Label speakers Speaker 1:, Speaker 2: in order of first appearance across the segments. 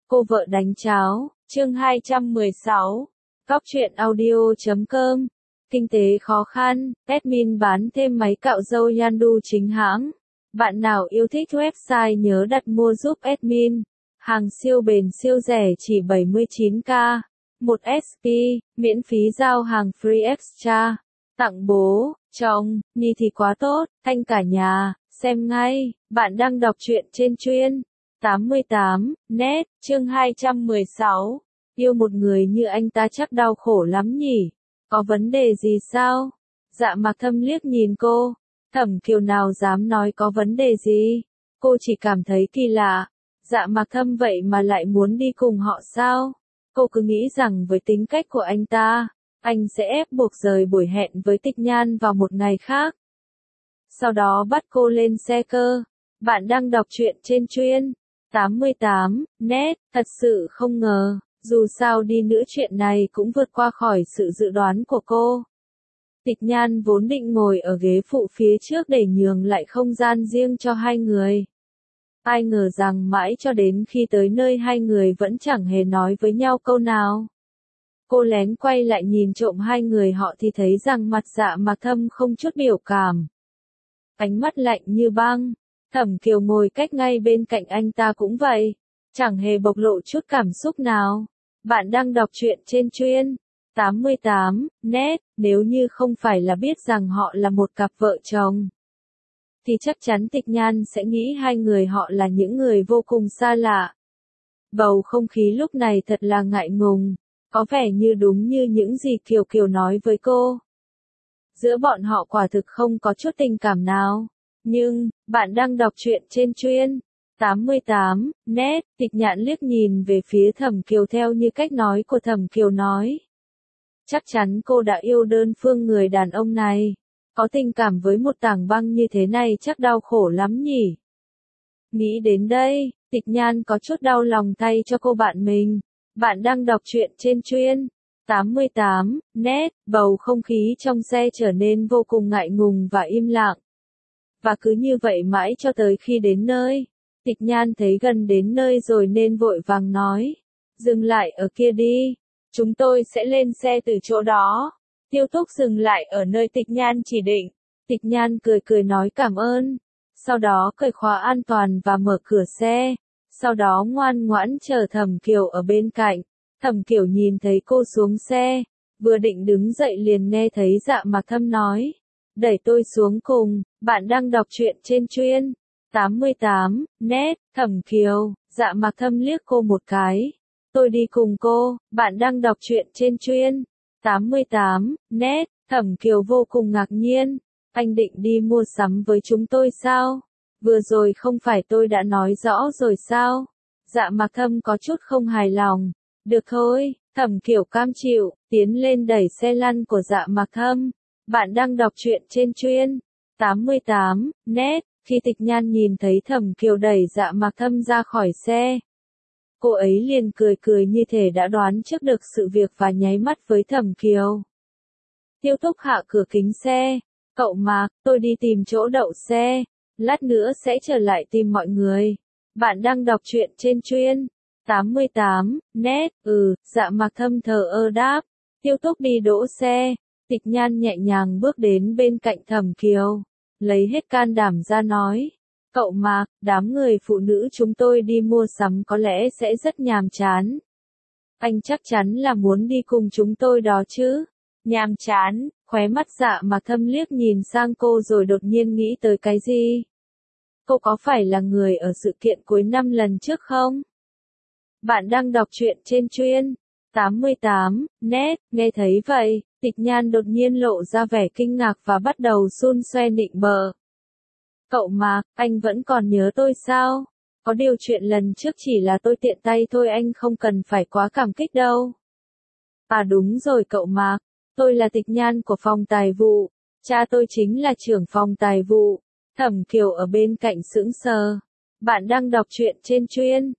Speaker 1: Cô vợ đánh cháo, chương 216. Góc truyện audio.com. Kinh tế khó khăn, admin bán thêm máy cạo râu Yandu chính hãng. Bạn nào yêu thích website nhớ đặt mua giúp admin. Hàng siêu bền siêu rẻ chỉ 79k. 1 SP, miễn phí giao hàng free extra. Tặng bố, chồng, Nhi thì quá tốt, thanh cả nhà, xem ngay. Bạn đang đọc truyện trên chuyên 88 net, chương 216. Yêu một người như anh ta chắc đau khổ lắm nhỉ? Có vấn đề gì sao? Dạ Mạc Thâm liếc nhìn cô. Thẩm Kiều nào dám nói có vấn đề gì? Cô chỉ cảm thấy kỳ lạ. Dạ Mạc Thâm vậy mà lại muốn đi cùng họ sao? Cô cứ nghĩ rằng với tính cách của anh ta, anh sẽ ép buộc rời buổi hẹn với Tịch Nhan vào một ngày khác. Sau đó bắt cô lên xe cơ. Bạn đang đọc truyện trên chuyên 88 net, thật sự không ngờ, dù sao đi nữa chuyện này cũng vượt qua khỏi sự dự đoán của cô. Tịch Nhan vốn định ngồi ở ghế phụ phía trước để nhường lại không gian riêng cho hai người. Ai ngờ rằng mãi cho đến khi tới nơi hai người vẫn chẳng hề nói với nhau câu nào. Cô lén quay lại nhìn trộm hai người họ thì thấy rằng mặt Dạ Mạc Thâm không chút biểu cảm. Ánh mắt lạnh như băng. Thẩm Kiều ngồi cách ngay bên cạnh anh ta cũng vậy, chẳng hề bộc lộ chút cảm xúc nào. Bạn đang đọc truyện trên chuyên 88 net, nếu như không phải là biết rằng họ là một cặp vợ chồng, thì chắc chắn Tịch Nhan sẽ nghĩ hai người họ là những người vô cùng xa lạ. Bầu không khí lúc này thật là ngại ngùng, có vẻ như đúng như những gì Kiều nói với cô. Giữa bọn họ quả thực không có chút tình cảm nào. Nhưng, bạn đang đọc truyện trên chuyên 88 net, Tịch Nhạn liếc nhìn về phía Thẩm Kiều theo như cách nói của Thẩm Kiều nói. Chắc chắn cô đã yêu đơn phương người đàn ông này. Có tình cảm với một tảng băng như thế này chắc đau khổ lắm nhỉ. Nghĩ đến đây, Tịch Nhan có chút đau lòng thay cho cô bạn mình. Bạn đang đọc truyện trên chuyên 88 net, bầu không khí trong xe trở nên vô cùng ngại ngùng và im lặng. Và cứ như vậy mãi cho tới khi đến nơi. Tịch Nhan thấy gần đến nơi rồi nên vội vàng nói. Dừng lại ở kia đi. Chúng tôi sẽ lên xe từ chỗ đó. Tiêu Túc dừng lại ở nơi Tịch Nhan chỉ định. Tịch Nhan cười nói cảm ơn. Sau đó cởi khóa an toàn và mở cửa xe. Sau đó ngoan ngoãn chờ Thẩm Kiều ở bên cạnh. Thẩm Kiều nhìn thấy cô xuống xe. Vừa định đứng dậy liền nghe thấy Dạ Mạc Thâm nói. Đẩy tôi xuống cùng. Bạn đang đọc truyện trên chuyên 88 net, Thẩm Kiều. Dạ Mạc Thâm liếc cô một cái. Tôi đi cùng cô. Bạn đang đọc truyện trên chuyên 88 net, Thẩm Kiều vô cùng ngạc nhiên. Anh định đi mua sắm với chúng tôi sao? Vừa rồi không phải tôi đã nói rõ rồi sao? Dạ Mạc Thâm có chút không hài lòng. Được thôi, Thẩm Kiều cam chịu, tiến lên đẩy xe lăn của Dạ Mạc Thâm. Bạn đang đọc truyện trên chuyên 88 net, khi Tịch Nhan nhìn thấy Thẩm Kiều đẩy Dạ Mạc Thâm ra khỏi xe. Cô ấy liền cười như thể đã đoán trước được sự việc và nháy mắt với Thẩm Kiều. Tiêu Túc hạ cửa kính xe. Cậu Mạc, tôi đi tìm chỗ đậu xe. Lát nữa sẽ trở lại tìm mọi người. Bạn đang đọc truyện trên chuyên 88 net, Dạ Mạc Thâm thờ ơ đáp. Tiêu Túc đi đỗ xe. Tịch Nhan nhẹ nhàng bước đến bên cạnh Thẩm Kiều. Lấy hết can đảm ra nói. Cậu Mạc, đám người phụ nữ chúng tôi đi mua sắm có lẽ sẽ rất nhàm chán. Anh chắc chắn là muốn đi cùng chúng tôi đó chứ. Nhàm chán, khóe mắt Dạ Mạc Thâm liếc nhìn sang cô rồi đột nhiên nghĩ tới cái gì. Cô có phải là người ở sự kiện cuối năm lần trước không? Bạn đang đọc truyện trên chuyên 88 net, nghe thấy vậy, Tịch Nhan đột nhiên lộ ra vẻ kinh ngạc và bắt đầu xun xoe nịnh bợ. Cậu Mạc, anh vẫn còn nhớ tôi sao? Có điều chuyện lần trước chỉ là tôi tiện tay thôi, anh không cần phải quá cảm kích đâu. À đúng rồi cậu Mạc, tôi là Tịch Nhan của phòng tài vụ, cha tôi chính là trưởng phòng tài vụ. Thẩm Kiều ở bên cạnh sững sờ. Bạn đang đọc truyện trên chuyên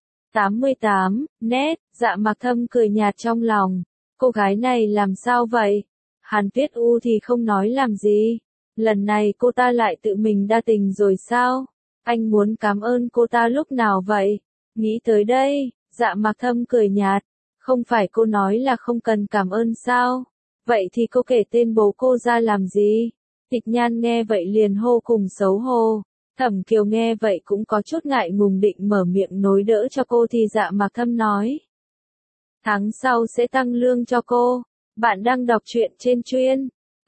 Speaker 1: 88 net, Dạ Mạc Thâm cười nhạt trong lòng. Cô gái này làm sao vậy? Hàn Tuyết U thì không nói làm gì. Lần này cô ta lại tự mình đa tình rồi sao? Anh muốn cảm ơn cô ta lúc nào vậy? Nghĩ tới đây, Dạ Mạc Thâm cười nhạt, không phải cô nói là không cần cảm ơn sao? Vậy thì cô kể tên bố cô ra làm gì? Tịch Nhan nghe vậy liền hô cùng xấu hổ. Thẩm Kiều nghe vậy cũng có chút ngại ngùng định mở miệng nối đỡ cho cô thì Dạ Mạc Thâm nói. Tháng sau sẽ tăng lương cho cô. Bạn đang đọc truyện trên chuyên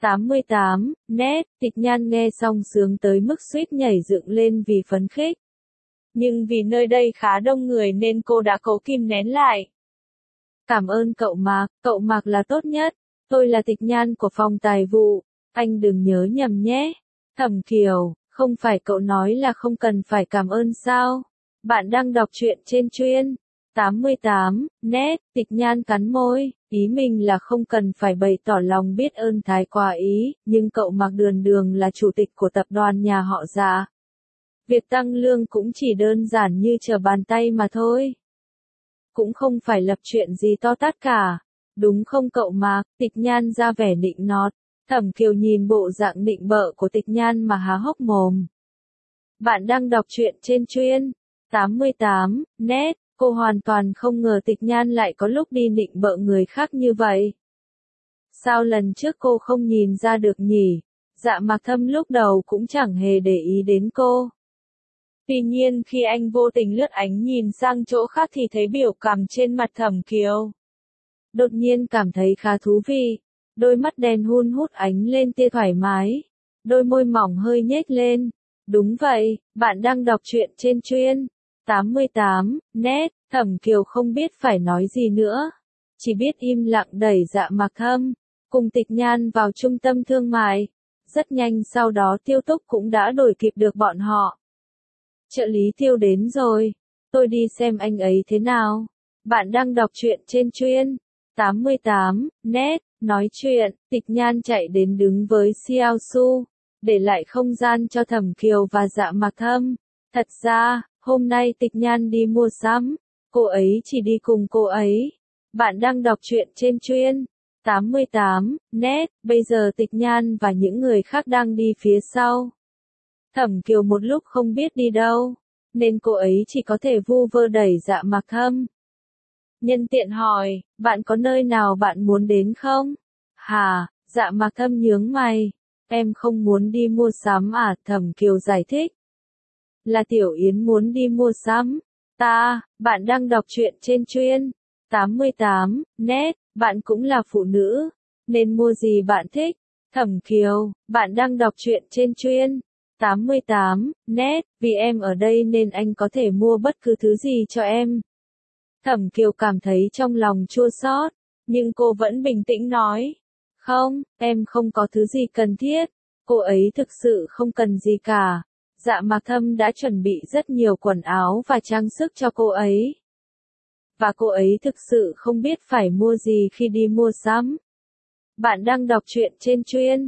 Speaker 1: 88 net. Tịch Nhan nghe xong sướng tới mức suýt nhảy dựng lên vì phấn khích. Nhưng vì nơi đây khá đông người nên cô đã cố kìm nén lại. Cảm ơn cậu Mạc là tốt nhất. Tôi là Tịch Nhan của phòng tài vụ. Anh đừng nhớ nhầm nhé. Thẩm Kiều, không phải cậu nói là không cần phải cảm ơn sao? Bạn đang đọc truyện trên chuyên 88 net. Tịch Nhan cắn môi, ý mình là không cần phải bày tỏ lòng biết ơn thái quá ý, nhưng cậu Mạc Đường Đường là chủ tịch của tập đoàn nhà họ Dạ. Việc tăng lương cũng chỉ đơn giản như trở bàn tay mà thôi. Cũng không phải lập chuyện gì to tát cả. Đúng không cậu Mạc? Tịch Nhan ra vẻ nịnh nọt. Thẩm Kiều nhìn bộ dạng nịnh bợ của Tịch Nhan mà há hốc mồm. Bạn đang đọc truyện trên chuyên 88 net. Cô hoàn toàn không ngờ Tịch Nhan lại có lúc đi nịnh bợ người khác như vậy. Sao lần trước cô không nhìn ra được nhỉ? Dạ Mạc Thâm lúc đầu cũng chẳng hề để ý đến cô. Tuy nhiên khi anh vô tình lướt ánh nhìn sang chỗ khác thì thấy biểu cảm trên mặt Thẩm Kiều. Đột nhiên cảm thấy khá thú vị. Đôi mắt đen hun hút ánh lên tia thoải mái. Đôi môi mỏng hơi nhếch lên. Đúng vậy, bạn đang đọc truyện trên chuyên 88 net. Thẩm Kiều không biết phải nói gì nữa. Chỉ biết im lặng đẩy Dạ Mạc Thâm cùng Tịch Nhan vào trung tâm thương mại. Rất nhanh sau đó Tiêu Túc cũng đã đuổi kịp được bọn họ. Trợ lý Tiêu đến rồi. Tôi đi xem anh ấy thế nào. Bạn đang đọc truyện trên chuyên 88 net. Nói chuyện, Tịch Nhan chạy đến đứng với Xiao Su, để lại không gian cho Thẩm Kiều và Dạ Mạc Thâm. Thật ra, hôm nay Tịch Nhan đi mua sắm, cô ấy chỉ đi cùng cô ấy. Bạn đang đọc truyện trên chuyên 88 net. Bây giờ Tịch Nhan và những người khác đang đi phía sau. Thẩm Kiều một lúc không biết đi đâu, nên cô ấy chỉ có thể vu vơ đẩy Dạ Mạc Thâm. Nhân tiện hỏi, bạn có nơi nào bạn muốn đến không? Hả? Dạ Mạc Thâm nhướng mày. Em không muốn đi mua sắm à? Thẩm Kiều giải thích. Là Tiểu Yến muốn đi mua sắm. Bạn đang đọc truyện trên chuyên 88 net. Bạn cũng là phụ nữ, nên mua gì bạn thích? Thẩm Kiều, bạn đang đọc truyện trên chuyên 88 net. Vì em ở đây nên anh có thể mua bất cứ thứ gì cho em. Thẩm Kiều cảm thấy trong lòng chua xót, nhưng cô vẫn bình tĩnh nói. Không, em không có thứ gì cần thiết. Cô ấy thực sự không cần gì cả. Dạ Mạc Thâm đã chuẩn bị rất nhiều quần áo và trang sức cho cô ấy. Và cô ấy thực sự không biết phải mua gì khi đi mua sắm. Bạn đang đọc truyện trên chuyên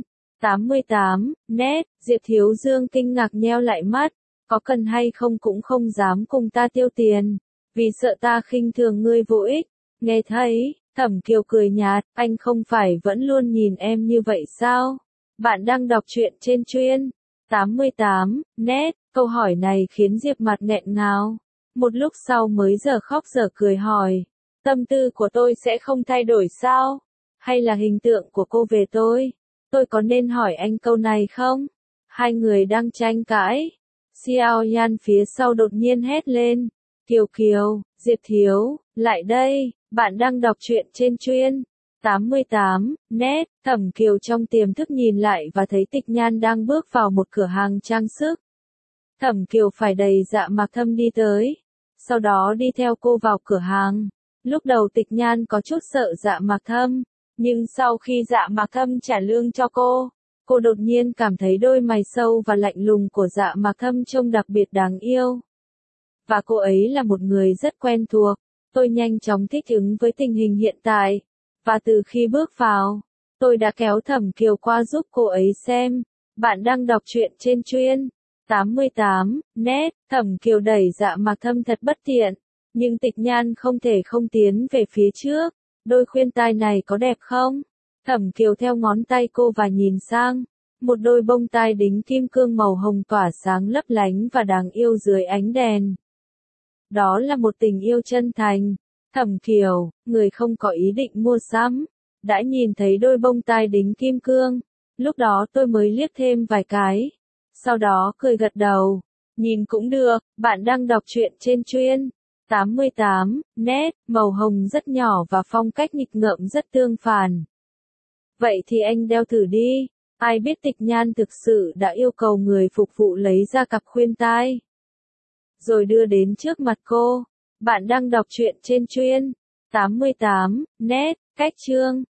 Speaker 1: 88 net. Diệp Thiếu Dương kinh ngạc nheo lại mắt. Có cần hay không cũng không dám cùng ta tiêu tiền, vì sợ ta khinh thường ngươi vô ích. Nghe thấy, Thẩm Kiều cười nhạt, anh không phải vẫn luôn nhìn em như vậy sao? Bạn đang đọc truyện trên chuyên 88 net. Câu hỏi này khiến Diệp mặt nghẹn ngào. Một lúc sau mới giờ khóc giờ cười hỏi, tâm tư của tôi sẽ không thay đổi sao? Hay là hình tượng của cô về tôi? Tôi có nên hỏi anh câu này không? Hai người đang tranh cãi. Xiao Yan phía sau đột nhiên hét lên. Kiều Kiều, Diệp Thiếu, lại đây, bạn đang đọc truyện trên chuyên 88 net. Thẩm Kiều trong tiềm thức nhìn lại và thấy Tịch Nhan đang bước vào một cửa hàng trang sức. Thẩm Kiều phải đẩy Dạ Mạc Thâm đi tới, sau đó đi theo cô vào cửa hàng. Lúc đầu Tịch Nhan có chút sợ Dạ Mạc Thâm, nhưng sau khi Dạ Mạc Thâm trả lương cho cô đột nhiên cảm thấy đôi mày sâu và lạnh lùng của Dạ Mạc Thâm trông đặc biệt đáng yêu. Và cô ấy là một người rất quen thuộc. Tôi nhanh chóng thích ứng với tình hình hiện tại. Và từ khi bước vào, tôi đã kéo Thẩm Kiều qua giúp cô ấy xem. Bạn đang đọc truyện trên chuyên 88 net. Thẩm Kiều đẩy Dạ Mạc Thâm thật bất tiện, nhưng Tịch Nhan không thể không tiến về phía trước. Đôi khuyên tai này có đẹp không? Thẩm Kiều theo ngón tay cô và nhìn sang. Một đôi bông tai đính kim cương màu hồng tỏa sáng lấp lánh và đáng yêu dưới ánh đèn. Đó là một tình yêu chân thành. Thẩm Kiều, người không có ý định mua sắm, đã nhìn thấy đôi bông tai đính kim cương. Lúc đó tôi mới liếc thêm vài cái. Sau đó cười gật đầu. Nhìn cũng được, bạn đang đọc truyện trên Truyên 88, net, màu hồng rất nhỏ và phong cách nghịch ngợm rất tương phản. Vậy thì anh đeo thử đi. Ai biết Tịch Nhan thực sự đã yêu cầu người phục vụ lấy ra cặp khuyên tai, rồi đưa đến trước mặt cô. Bạn đang đọc truyện trên Truyên 88, net, cách chương